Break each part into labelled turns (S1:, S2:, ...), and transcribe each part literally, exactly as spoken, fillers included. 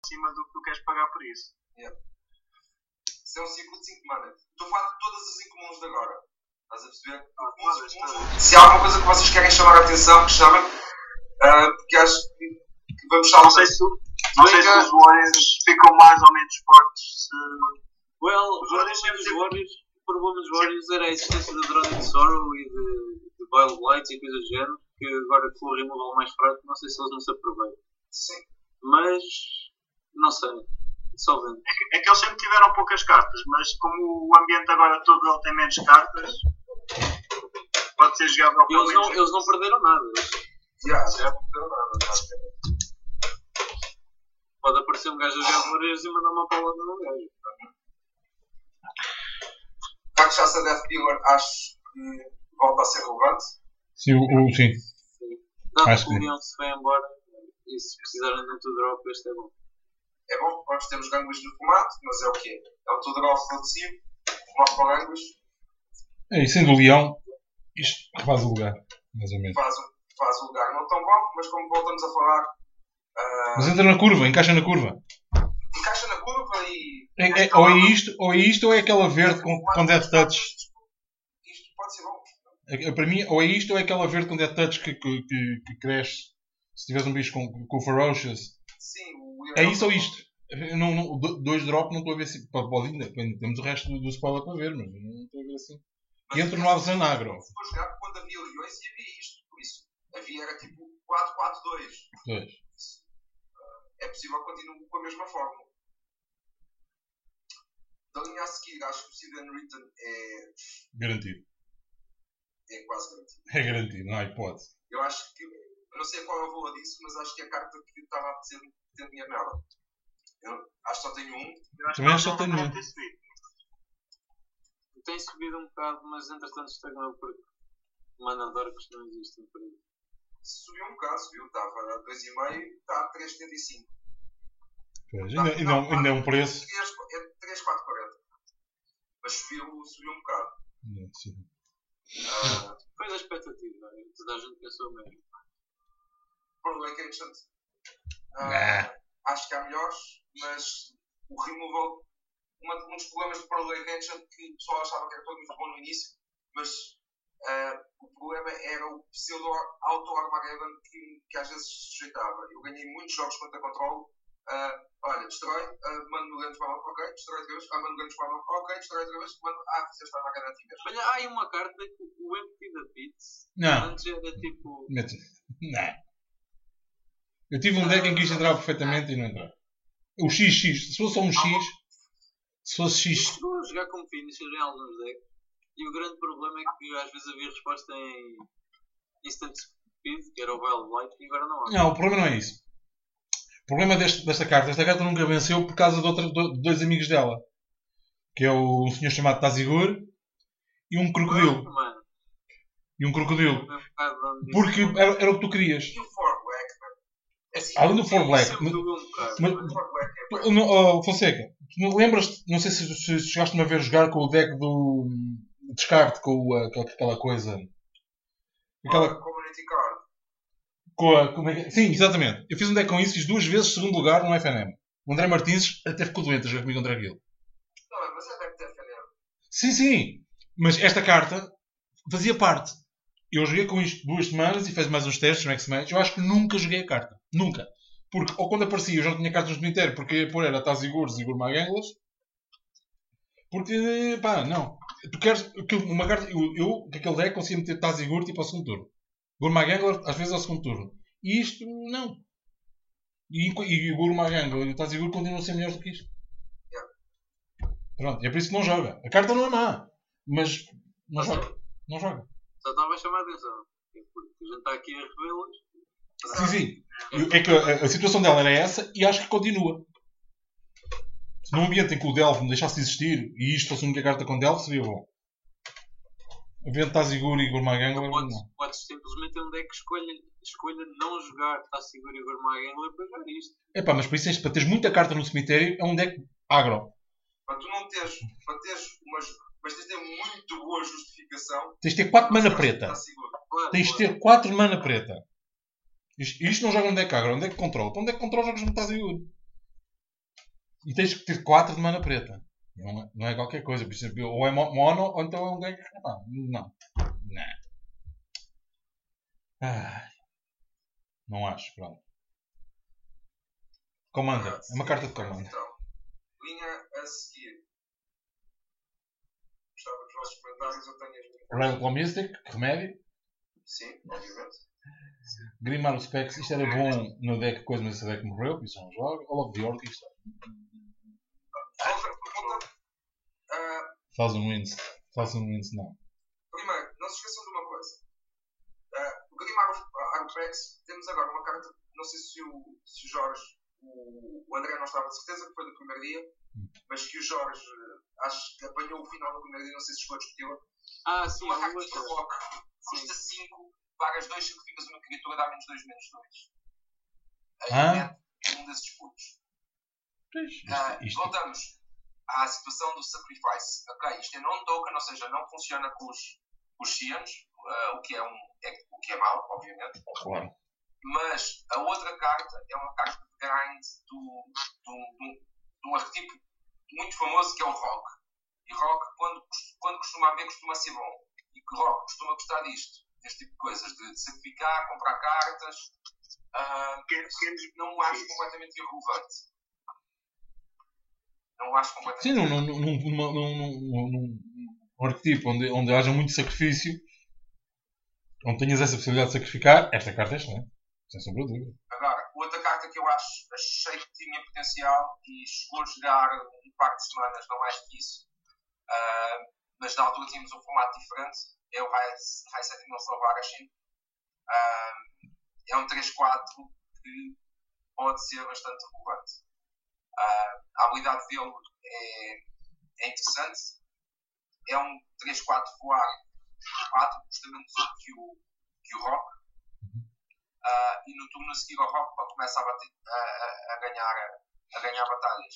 S1: acima do que tu queres pagar por isso.
S2: Yeah. Isso é um ciclo de cinco mana. Estou a falar de todas as incomuns de agora. Estás a perceber? Ah, comuns, comuns. Se há alguma coisa que vocês querem chamar a atenção, que chamem. Uh, porque acho que, que vamos estar...
S1: Não sei se, não sei se os Warriors ficam mais ou menos fortes se...
S3: Well, os Warriors, os Warriors, o problema dos Warriors era a existência da Drowning Sorrow e de, de Wild Lights e coisas do género, que agora que for o removal mais fraco, não sei se eles não se aproveitam.
S2: Sim.
S3: Mas, não sei. Só vendo.
S1: É que, é que eles sempre tiveram poucas cartas, mas como o ambiente agora todo ele tem menos cartas, pode ser jogável
S3: para eles. Não, eles não perderam nada.
S2: Yeah, já não perderam nada, basicamente.
S3: Pode aparecer um gajo a jogar Warriors e mandar uma paulada no gajo.
S2: Rakshasa Death Dealer, acho que volta a ser relevante.
S4: Sim, o, o, sim.
S3: sim. Dado que o Leão se vai embora e se precisarem de um two drop, este é bom.
S2: É bom, nós temos gangues no formato, mas é o quê? É um two drop reduzido, morre para gangues.
S4: É, e sendo o Leão, isto faz o lugar, mais ou menos.
S2: Faz, faz o lugar não tão bom, mas como voltamos a falar. Uh...
S4: Mas entra na curva, encaixa na curva.
S2: Encaixa na curva e.
S4: É, é, ou, é isto, ou é isto, ou é aquela verde com, com Death Touch.
S2: Isto pode ser bom.
S4: É, para mim, ou é isto, ou é aquela verde com Death Touch que, que, que, que cresce se tiveres um bicho com, com Ferocious.
S2: Sim, o
S4: é isso ou isto? Não, não, dois drop não estou a ver se. Pode ainda. Temos o resto do, do spoiler para ver, mas não estou a ver assim. Mas e entre o Novos Anagro.
S2: Se for jogar, quando havia leões, havia isto. Por isso, havia era tipo quatro quatro dois.
S4: Pois.
S2: É possível que continue com a mesma fórmula. Da linha a seguir, acho que o Seed and Written é.
S4: Garantido.
S2: É quase garantido.
S4: É garantido, não há hipótese.
S2: Eu acho que. Eu não sei qual é o valor disso, mas acho que é a carta que estava a apetecer ter dinheiro nela. Eu acho que só tenho um.
S4: Também acho que só tenho um.
S3: Tem subido um bocado, mas entretanto estagnou porque Mana Dorcos não existem por aí.
S2: Subiu um bocado, subiu. Estava a dois vírgula cinco, está a três vírgula setenta e cinco.
S4: Pois, ainda, ainda, não, ainda é um preço.
S2: É três quatro quarenta. Mas subiu, subiu um bocado.
S4: Não, sim.
S3: Uh, foi da expectativa, toda a gente pensou mesmo.
S2: Por Lake Ancient. Uh,
S4: nah.
S2: Acho que há melhores, mas o removal. Uma, um dos problemas do Pearl Lake Ancient que o pessoal achava que era todo muito bom no início, mas uh, o problema era o pseudo auto-Armageddon que, que às vezes se sujeitava. Eu ganhei muitos jogos contra controle. Uh, olha, destrói, uh, mando no grande spam, ok, destrói outra vez, ah, mando no grande spam, ok, destrói outra vez, mando, ah, fizeste Armageddon a ti mesmo.
S3: Olha, há aí uma carta que o Empty da Pits antes era tipo.
S4: Não. Eu tive um deck em que isto entrava perfeitamente e não entrava. O X X, se fosse só um X, se fosse X.
S3: Eu chegou a jogar como finisher em alguns decks e o grande problema é que às vezes havia resposta em Instant Speed, que era o Wild Light, e agora não há.
S4: Não, o problema não é isso. O problema deste, desta carta, esta carta nunca venceu por causa de, outra, de dois amigos dela. Que é o, um senhor chamado Tazigor e um crocodilo.
S3: Mano.
S4: E um crocodilo. Porque era, era o que tu querias.
S2: E o four black, mano?
S4: Assim, além do four black. Mas, mas, mas, não, oh, Fonseca, tu não lembras, não sei se, se chegaste-me a ver jogar com o deck do descarte, com a, aquela coisa.
S2: Aquela community card.
S4: Com a, como é que, sim, exatamente. Eu fiz um deck com isso, fiz duas vezes segundo lugar no F N M. O André Martins até ficou doente a jogar comigo contra aquilo.
S2: Não, mas é deck de F N M.
S4: Sim, sim. Mas esta carta fazia parte. Eu joguei com isto duas semanas e fiz mais uns testes no X-Men. Eu acho que nunca joguei a carta. Nunca. Porque, ou quando aparecia, eu já não tinha cartas no cemitério, porque ia pôr era Tazigor, Zigor Maganglas. Porque, pá, não. Tu queres uma carta. Eu, eu aquele deck, conseguia meter Tazigor tipo ao segundo turno. Gurmagangler, às vezes ao segundo turno. E isto, não. E, e o Gurmagangler e o Tazigor continuam a ser melhores do que isto.
S2: Yeah.
S4: Pronto, é por isso que não joga. A carta não é má, mas não joga. Não joga.
S3: Só estava a chamar a atenção. Porque a gente está aqui a revê-las.
S4: Sim, sim. É que a, a situação dela era essa e acho que continua. Se num ambiente em que o Delve me deixasse de existir e isto fosse a única carta com Delve, seria bom. Havendo Tazigor e Gurmagangler,
S3: podes, podes simplesmente ter um deck que escolha, escolha não jogar Tazigor e Gurmagangler para jogar isto.
S4: É pá, mas para isso, para teres muita carta no cemitério, é um deck agro.
S2: Para tu não teres, para teres umas, mas tens de ter muito boa justificação.
S4: Tens de ter quatro mana preta.
S2: Claro,
S4: tens de ter quatro mana preta. Isto, isto não joga um deck agro, é um deck control. Para um deck control jogas no Tazigor. E tens que ter quatro de mana preta. Não é, não é qualquer coisa. Ou é mono ou então é um deck. Não. Não. Não. Ah, não acho. Pronto. Commander. É uma carta de Commander.
S2: Então, linha a seguir. Gostava dos vossos comentários. Eu tenho as minhas.
S4: Radical Mystic. Remédio.
S2: Sim, obviamente.
S4: Grimar Specs. Isto era bom no deck coisa, mas esse deck morreu. Isso não joga. All of the Orc. Isto
S2: Outra pergunta. Uh,
S4: Thousand Winds. Thousand Winds não.
S2: primeiro, não se esqueçam de uma coisa. Uh, o Grimar Arpex, temos agora uma carta. Não sei se o, se o Jorge, o, o André não estava de certeza, que foi do primeiro dia,
S4: Hum.
S2: mas que o Jorge, acho que apanhou o final do primeiro dia, não sei se chegou a discuti-la.
S3: Ah, sim,
S2: Uma
S3: eu
S2: carta
S3: vou
S2: de rock, custa cinco, pagas dois, sacrificas uma criatura, dá menos dois, menos dois. Aí
S4: Ah.
S2: é um desses putos.
S4: Isto,
S2: Ah,
S4: isto.
S2: voltamos à situação do Sacrifice. Ok, isto é non-token, ou seja, não funciona com os, os Xians, uh, o, que é um, é, o que é mau, obviamente.
S4: Claro.
S2: Mas a outra carta é uma carta de grind do, do, do, de um arquetipo muito famoso que é o Rock. E Rock, quando, quando costuma haver, costuma ser bom. E que Rock costuma gostar disto, deste tipo de coisas, de, de sacrificar, comprar cartas. Uh, não o acho completamente irrelevante. Não o acho completamente
S4: Sim, num, num, num, num, num, num, num arquetipo onde, onde haja muito sacrifício, onde tenhas essa possibilidade de sacrificar, esta carta é excelente. Sem sombra de dúvida.
S2: Agora, outra carta que eu acho, achei que tinha potencial e chegou a jogar um par de semanas, não mais que isso, uh, mas na altura tínhamos um formato diferente, é o High, High Sentinel Salvarashin. Uh, é um três quatro que pode ser bastante relevante. Uh, a habilidade dele é, é interessante. É um três quatro voar quatro, custa menos um que o, que o Rock. Uh, e no turno a seguir ao Rock começa a, bater, a, a, a, ganhar, a ganhar batalhas.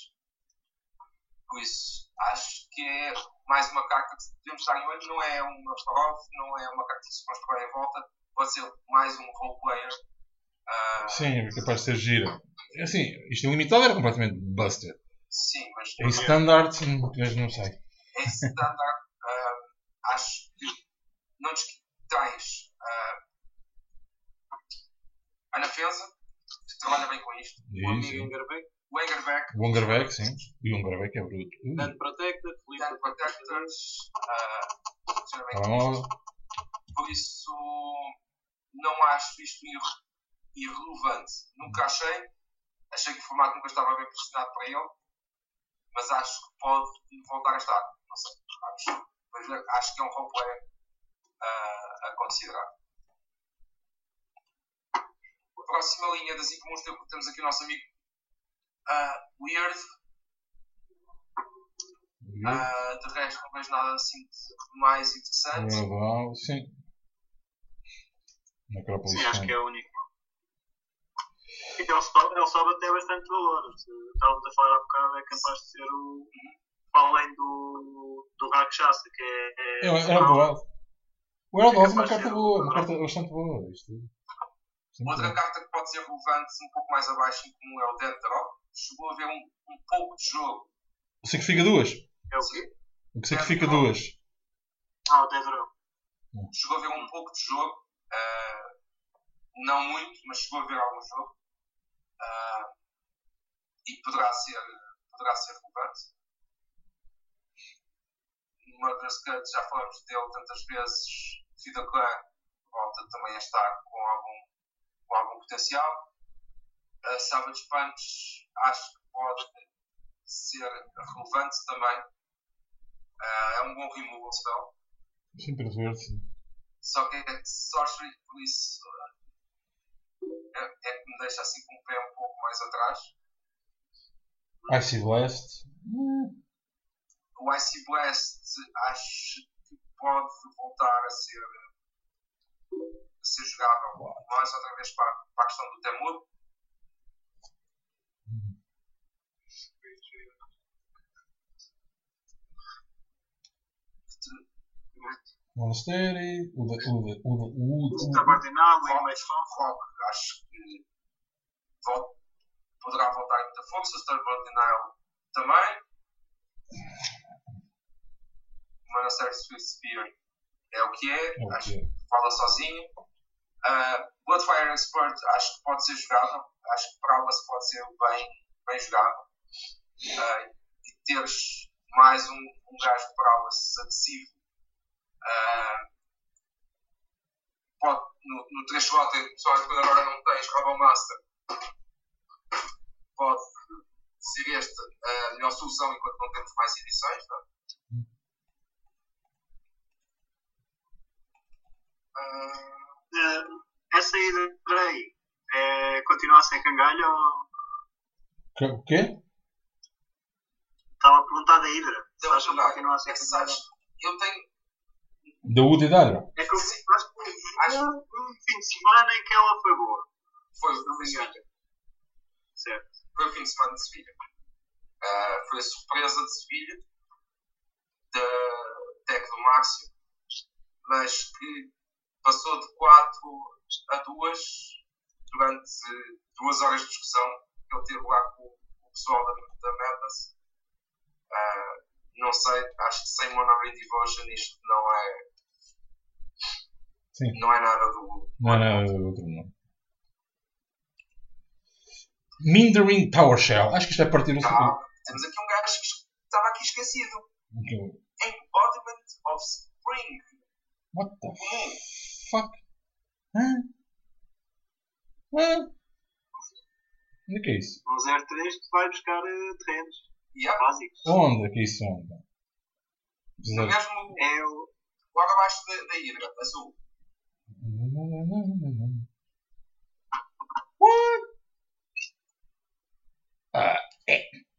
S2: Por isso, acho que é mais uma carta que devemos estar em olho. Não é uma prova, não é uma carta que se constrói em volta. Pode ser mais um role player. Uh,
S4: Sim, é capaz de ser gira. Assim, isto ilimitado era completamente buster.
S2: sim, mas
S4: Em standard, mas não sei.
S2: em standard, uh, acho que não tens uh, a Nafenza, que trabalha bem com isto.
S3: O amigo Engerbeck.
S2: O Engerbeck.
S4: O Engerbeck, sim. E o Engerbeck é bruto. Uh.
S3: Dan Protected.
S2: Dan Protected. Uh, funciona bem
S4: Ah,
S2: com isto. Por isso, não acho isto irre irrelevante. Nunca achei. Achei que o formato nunca estava bem posicionado para ele. Mas acho que pode voltar a estar. Não sei. Acho, acho que é um roleplay uh, a considerar. A próxima linha das incomuns temos aqui o nosso amigo uh, Weird. Uh, de resto, não vejo nada assim de mais interessante.
S4: Verdade, sim. Necrópolis.
S1: Sim, acho que é o único. Então, ele sobe, ele sobe até bastante valor. Estávamos a falar há bocado, é capaz de ser o. Para além do. do Rakshasa, que é. é
S4: é era boa. O Eldol é uma carta boa, uma carta bastante boa. Isto.
S2: Outra carta que pode ser relevante, um pouco mais abaixo, como é o Dead Drop, chegou a ver um, um pouco de jogo.
S4: O sacrifica duas?
S1: É o quê?
S4: O que sacrifica duas?
S1: Ah, o Dead Drop.
S2: Chegou a ver um pouco de jogo. Uh, não muito, mas chegou a ver algum jogo. Uh, e poderá ser, poderá ser relevante. Murderous Cut, já falamos dele tantas vezes, devido a clã, volta também a estar com algum, com algum potencial. Uh, Savage Punch, acho que pode ser relevante também. Uh, é um bom removal spell.
S4: Sim, para ver, sim.
S2: Só que é Sorcery, por isso uh, é, é que me deixa assim com o pé um pouco mais atrás.
S4: Icy Blast. Hum.
S2: O Icy Blast acho que pode voltar a ser, a ser jogável. Mais outra vez para, para a questão do Temur.
S4: Hum. Monastery, o da. O da. O da. O
S1: O Tabardinal, o Inmate
S2: Rock, acho que volta, poderá voltar em muita força. O Stubborn Denial também. Monastery Swift Spear é o que é,
S4: É o
S2: acho
S4: que é.
S2: que fala sozinho. Uh, Bloodfire Expert acho que pode ser jogável, acho que Prowess pode ser bem, bem jogável. Uh, e teres mais um, um gajo de Prowess agressivo. Uh, pode, no, no três J, pessoal que agora não tens, Rebel Master, pode ser esta a melhor solução enquanto não temos mais edições. Não? Uh,
S1: Uh, essa Hydra é, continua a ser cangalha ou
S4: Que- O quê?
S1: estava a perguntar da Hydra? Se
S2: Não,
S1: acham que
S2: não,
S1: continua a ser
S2: é que
S1: cangalha?
S2: sabes, eu tenho.
S4: Da Woody Dara?
S1: É que eu acho que houve um fim de semana em que ela foi boa.
S2: Foi o
S1: Não
S2: fim
S1: me
S2: de
S1: engano.
S2: Sevilha.
S1: Certo.
S2: Foi o fim de semana de Sevilha. Uh, foi a surpresa de Sevilha, da tech do Márcio, mas que passou de quatro a duas durante duas horas de discussão que ele teve lá com o pessoal da, da Madness. Uh, não sei, acho que sem Mono Devotion isto não é.
S4: Sim.
S2: Não é nada do.
S4: Não é nada do outro, não. Mindering PowerShell. Acho que isto é partir o
S2: Tá,
S4: segundo.
S2: temos aqui um gajo que estava aqui esquecido.
S4: Okay.
S2: Embodiment of Spring.
S4: What the
S2: Comum.
S4: fuck? Hã? Hã? Onde é que é isso?
S1: Um zero três que vai buscar uh, terrenos
S2: Yeah.
S1: básicos.
S4: Onde é que é isso anda?
S2: No mesmo.
S1: É o.
S2: Logo abaixo da, da Hydra, azul.
S4: What? Ah, é.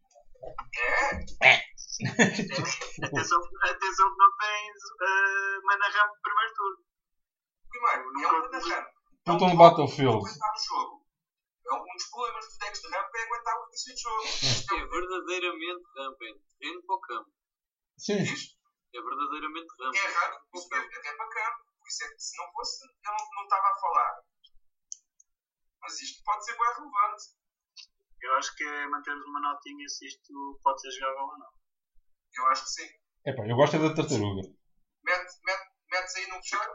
S2: É?
S1: Atenção, atenção que não tens uh, mana ramp no primeiro turno.
S2: Primeiro, é um mana ramp.
S4: Puta no Battlefield.
S2: Aguentar o jogo. É um dos problemas dos decks de ramp é aguentar o início de jogo.
S3: Isto é verdadeiramente ramp, é terreno para o campo.
S4: Sim.
S2: Isto
S3: É verdadeiramente ramp.
S2: é errado, isso é até para campo. Por isso é que se não fosse, eu não, não estava a falar. Mas isto pode ser bem relevante.
S1: Eu acho que é mantermos uma notinha se isto pode ser jogável ou não.
S2: Eu acho que sim.
S4: Epá, eu gosto é da tartaruga.
S2: Mete, mete, metes aí no fecheiro.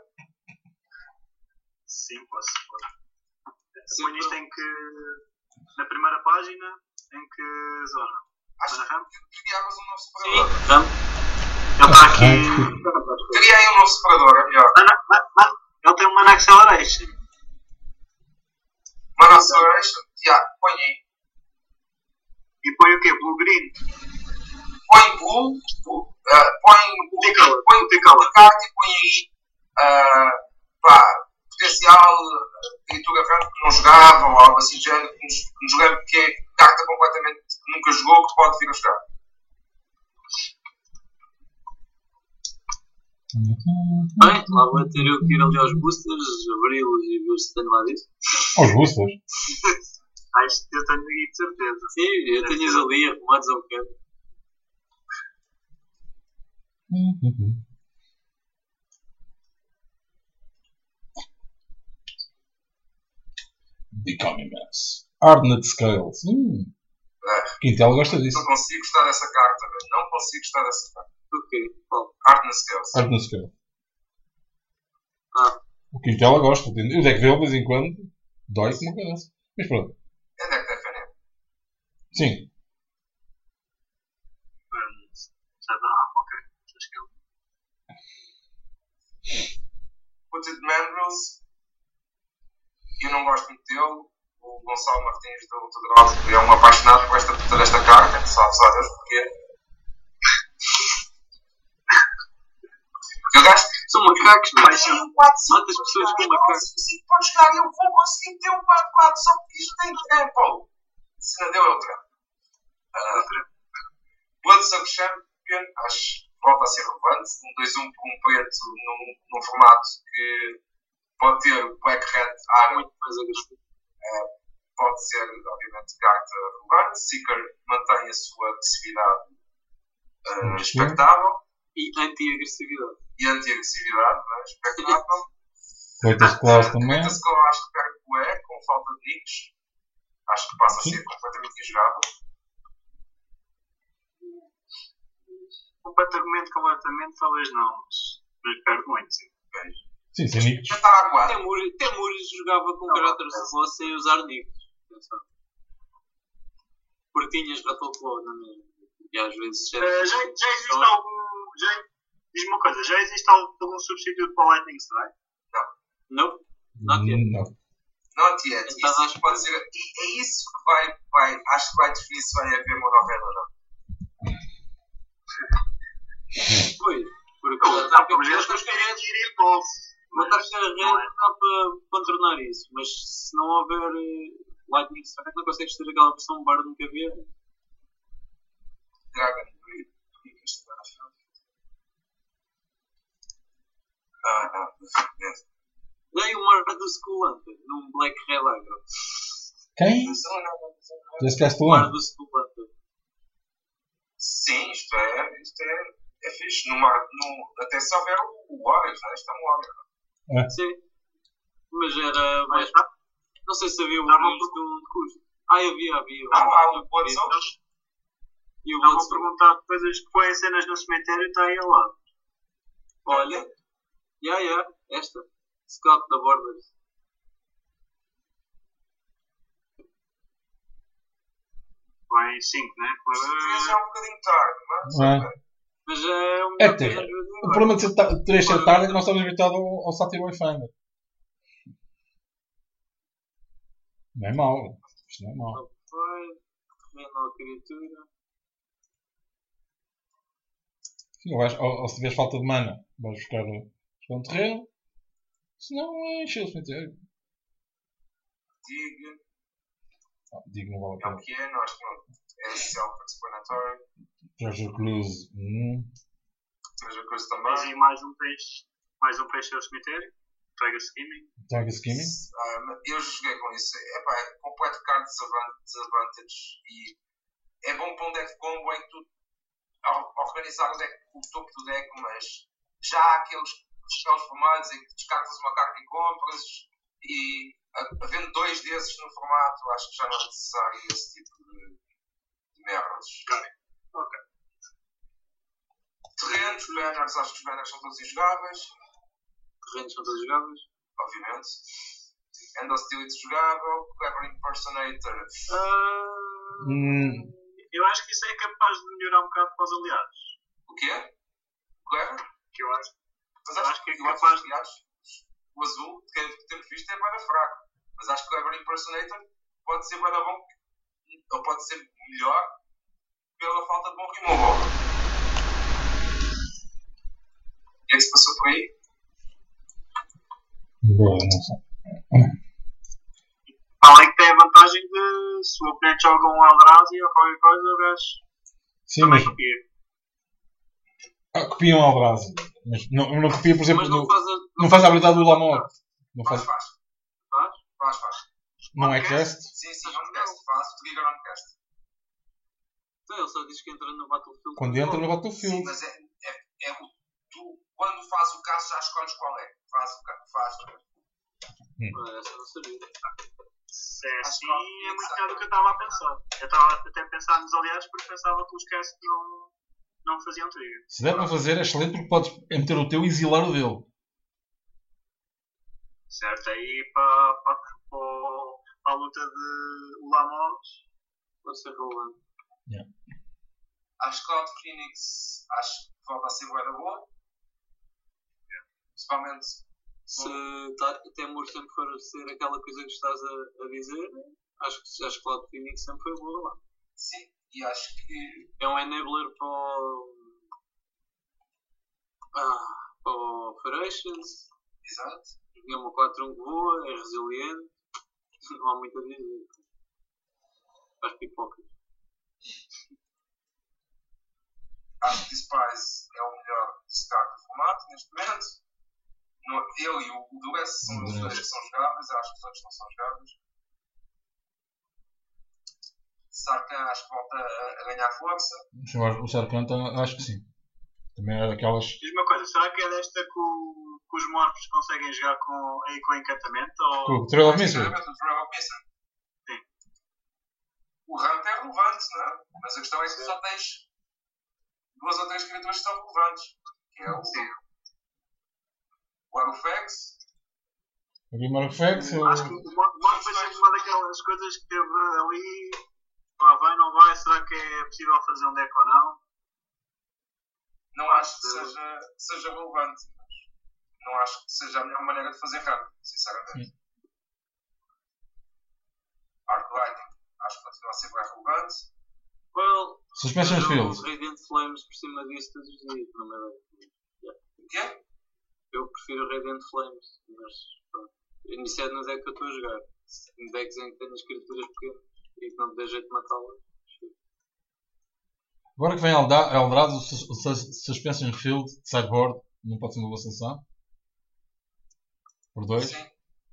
S1: Sim, posso pôr.
S3: Sim,
S1: Põe isto em que. Na primeira página, em que zona?
S2: Acho
S1: Mana ramp?
S2: que criavas um novo
S3: Sim,
S2: separador.
S3: ramp.
S1: Ele está aqui.
S2: Cria aí um novo separador, é melhor.
S1: Mana, ma- ma- ele tem um Mana Acceleration.
S2: Mana Acceleration, já, põe aí.
S1: E põe o quê? Blue Green?
S2: Põe blue, blue uh, põe
S1: Multicolor.
S2: põe o carta e põe aí uh, pá, potencial uh, criatura ramp que não jogava ou algo assim de género, que nos, que nos lembra que é carta completamente que nunca jogou que pode vir a jogar.
S3: Bem, lá vou ter eu que ir ali aos boosters, abri-los e ver se tenho lá disso.
S4: Aos boosters.
S1: Ah, isto eu tenho aí de certeza.
S3: Sim, eu tenho-os ali arrumados ao canto.
S4: Becoming Mass. Hardened Scales. Hum.
S2: Uh,
S4: Quintel gosta disso.
S2: não consigo gostar dessa carta, mas não consigo gostar dessa carta.
S3: O quê? Qual?
S2: Hardness Scales.
S4: Hardened Scales.
S3: Ah,
S4: O Quintela gosta. O deck dele, de vez em quando, dói como uma criança. Mas pronto.
S2: É deck de F N M.
S4: Sim.
S1: Já dá, ah, ok. Acho que eu.
S2: Putted Mandrills. Eu não gosto muito dele. O Gonçalo Martins da Luta Drog é um apaixonado por esta puta desta carta. Sabe só Deus porquê. Eu gasto.
S3: são macacos, não é?
S2: Tem um quatro cinco
S3: Quantas pessoas com macacos?
S2: cinco pode jogar. Eu vou conseguir ter um quatro quatro só porque isto tem trampo. Se não deu, é o trampo. Uh, Bloodsuck Champion, acho que volta a ser relevante. Um dois um por um preto num, num formato que pode ter Black Red Ara.
S3: Muito mais agressivo.
S2: Uh, pode ser, obviamente, carta relevante. Seeker mantém a sua agressividade uh, expectável
S3: E anti-agressividade.
S2: e anti-agressividade uh, expectável.
S4: Coitas de classe também.
S2: Coitas que eu acho que perde o E com falta de nicks. Acho que passa a ser completamente injogável.
S1: completamente, completamente, talvez não, mas, mas perde muito, sim.
S4: Sim, sem nicos.
S2: Já está aguado.
S3: Temuri Temuri jogava com
S1: Não,
S3: caráter
S1: não.
S3: de boss sem usar nicos. Atenção. Porque tinhas Rattleflow, não é mesmo? E às vezes já.
S1: Uh, já, já existe algum. Já, diz-me uma coisa, já existe algum substituto para o Lightning Strike?
S3: Não? Not yet.
S4: Não.
S2: Not yet.
S3: Está
S2: Isso
S3: às
S2: pode ser, e é isso que vai, vai, acho que vai definir se vai haver uma novela ou não.
S3: Pois. Porque
S1: Não,
S3: o ataque
S1: mas eles
S3: ataque
S1: querem
S3: red-
S1: ir impulso.
S3: o ataque red
S1: não é.
S3: dá para contornar isso. Mas se não houver eh, Lightning Strike, não consegues ter aquela versão Burn que havia.
S2: Dragon Breed. O que é que isto está na final? Ah, não.
S3: Dei o Mar do Skullhunter num Black Red Aggro.
S4: Quem?
S2: Não são nada, não são nada.
S4: Desse gajo
S3: O Mar
S4: lá.
S3: do Skullhunter.
S2: Sim, isto é, isto é, é fixe. No mar, no, até se houver o Warriors, não é? Isto é um Warrior.
S3: Sim. Mas era mais. Não sei se havia o
S1: Dá uma
S3: Warriors de custo. Ah, havia, havia.
S2: Não, há o Blood Souls.
S3: E o
S1: Estavam a
S3: Blood Souls.
S1: perguntar de coisas que põem cenas no cemitério e está aí ao lado.
S3: Olha. Ya, ya. Esta. Scout da Borders.
S1: Põe cinco, né?
S2: Três é um bocadinho tarde, mas.
S4: Ah.
S2: ok.
S3: Mas é o
S4: É
S3: melhor que
S4: ter.
S3: eu já vi
S4: O
S3: agora.
S4: problema de ser ta- três ser tarde é que nós estamos habituados ao, ao Saturday Wayfinder. Não é mau. Isto não é mau.
S3: Não foi. Menor criatura.
S4: Sim, ou, vais, ou, ou se tiveres falta de mana, vais buscar, buscar um terreno. Se não, é encher o cemitério.
S2: Dig,
S4: Ah, digo, não vale a
S2: é o
S4: pena.
S2: que é, nós não. É self-explanatory.
S4: Treasure Clues. Hum.
S2: Treasure Coast
S1: Mas
S2: também.
S1: e mais um peixe. Mais um peixe ao cemitério. Pega skimming.
S4: Target Skimming.
S2: Ah, mas eu joguei com isso. Epá, é completo card desavan- disadvantage e é bom para um deck combo em que tu ao- organizar o, deck, o topo do deck, mas já há aqueles spells formados em que descartas uma carta e compras e a- havendo dois desses no formato, acho que já não é necessário esse tipo de, de merdas.
S1: Ok.
S2: Terrenos, banners, acho que os banners são todos injogáveis,
S3: Terrenos são todos jogáveis.
S2: obviamente. End Hostility jogável, Clever Impersonator.
S3: Ah,
S4: Hum.
S1: Eu acho que isso é capaz de melhorar um bocado para os aliados.
S2: O quê? Clever?
S1: Que eu acho.
S2: Mas
S1: Eu
S2: acho,
S1: acho que é
S2: eu acho
S1: capaz
S2: que, aliás, o azul, que que temos visto, é bem fraco. Mas acho que o Clever Impersonator pode ser bem bom, ou pode ser melhor, pela falta de bom removal. O que é que se passou por aí?
S4: Boa, não sei.
S1: Além que tem a vantagem de se o oponente joga um Eldrazi ou qualquer coisa, o gajo
S4: Sim,
S1: também
S4: mas
S1: copia.
S4: ah, copiam ao Brasil. Mas não, não copia, por exemplo,
S3: mas não
S4: no-
S3: faz a.
S4: não faz a habilidade do Lamor. Não
S2: Faz,
S4: faz.
S2: faz.
S3: Faz?
S2: Faz, faz.
S4: Não é cast?
S2: Sim, sim, on cast. Faz o trigger on cast.
S3: Então ele só diz que entra no Battlefield.
S4: Quando entra no
S2: Sim,
S4: Battlefield.
S2: mas é, é, é o, tu, quando faz o caso, já escolhes qual é. Faz o caso. Faz.
S3: Ah, essa eu não sabia.
S1: Se é
S2: Acho
S1: assim,
S2: que
S1: é
S2: não,
S1: muito
S2: sabe.
S1: melhor do que eu estava a pensar. Eu estava até a pensar nos aliados porque pensava que os cast não, não faziam trigger.
S4: Se der para fazer, é excelente porque podes meter o teu e exilar o dele.
S1: Certo? Aí para, para, para a luta de Lamos.
S3: Pode ser rolando.
S2: Acho que Cloud Phoenix acho que volta a ser bué da boa. Principalmente
S3: Se tá, Temur sempre for ser aquela coisa que estás a, a dizer, acho que, acho que Cloud Phoenix sempre foi boa lá.
S2: sim. E acho que
S3: É um enabler para o. Ah, para o Operations.
S2: exato.
S3: É uma quatro um que voa, é resiliente. Não há muito a dizer. Faz pipocas.
S2: Acho que Despise é o melhor discard do formato neste momento. No, ele e o Duress são os dois que são jogáveis. Acho que os outros não são jogáveis. Sarkhan acho que volta a, a ganhar força.
S4: O Sarkanta, acho que sim. Também é daquelas.
S1: Diz uma coisa, será que é desta que, o, que os morphs conseguem jogar com, aí com encantamento? Ou...
S4: Com o Trail of Mystery.
S2: Sinceramente, o Trail of Mystery.
S1: Sim.
S2: O ramp é relevante, não é? Mas a questão é que tu
S1: Sim.
S2: só tens duas ou três criaturas que são relevantes. Que é o, o Arufex.
S4: O Game Effects ou...
S1: Acho que o Mod foi sempre uma daquelas coisas que teve ali. Pá, vai, não vai? Será que é possível fazer um deck ou não?
S2: Não acho que seja, seja relevante. Não acho que seja a melhor maneira de fazer run, sinceramente. Arclighting, acho que continua a ser bem relevante.
S3: Well,
S4: Suspension
S3: eu
S4: Field.
S3: uso Radiant Flames por cima disso todos os dias, não me dá.
S2: O quê?
S3: Eu prefiro Radiant Flames, mas pronto. Iniciado no deck que eu estou a jogar. Em decks em que tenho as criaturas pequenas e que não me dê jeito de matá-las.
S4: Agora que vem Elda- Eldrado, o sus- o sus- Suspension Field de sideboard não pode ser uma boa solução. Por dois.
S2: Sim.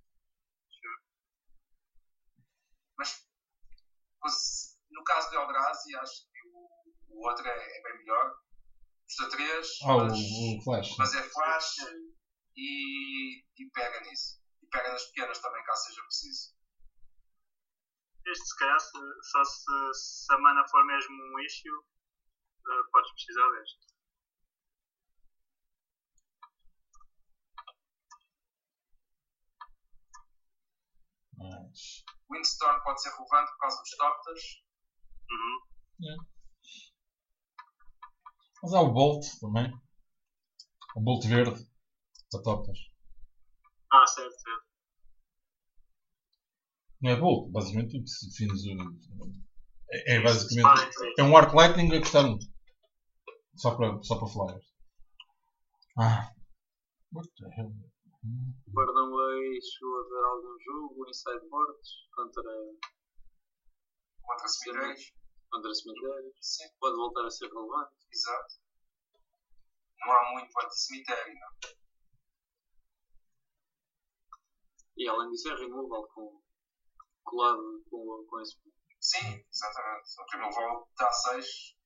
S2: Mas pois, no caso de Eldrazi, acho que o, o outro é, é bem melhor. Custa três,
S4: Ah, o,
S2: mas,
S4: o Flash.
S2: mas é flash e, e pega nisso. E pega nas pequenas também, caso seja preciso.
S1: Este, se calhar, se, só se, se a mana for mesmo um issue, uh, podes precisar deste.
S4: Mas...
S2: Windstorm pode ser relevante por causa dos Toptas.
S1: Uhum.
S4: É. Mas há o Bolt também. O Bolt verde. Para Toptas.
S1: Ah, certo, certo.
S4: Não é Bolt, basicamente tudo se defines o. É, é
S1: Ah,
S4: basicamente.
S1: entendi.
S4: É um Arc Lightning a custar um. Só para, só para flyers. Ah. What the hell? Hum.
S3: Guardaway chegou a ver algum jogo em sideboards contra,
S2: Contra cemitérios.
S3: contra cemitérios.
S2: Sim,
S3: Pode voltar a ser relevante.
S2: exato. Não há muito anti-cemitério, não.
S3: E além disso é removal com, colado com, com esse.
S2: Sim, exatamente. O removal dá seis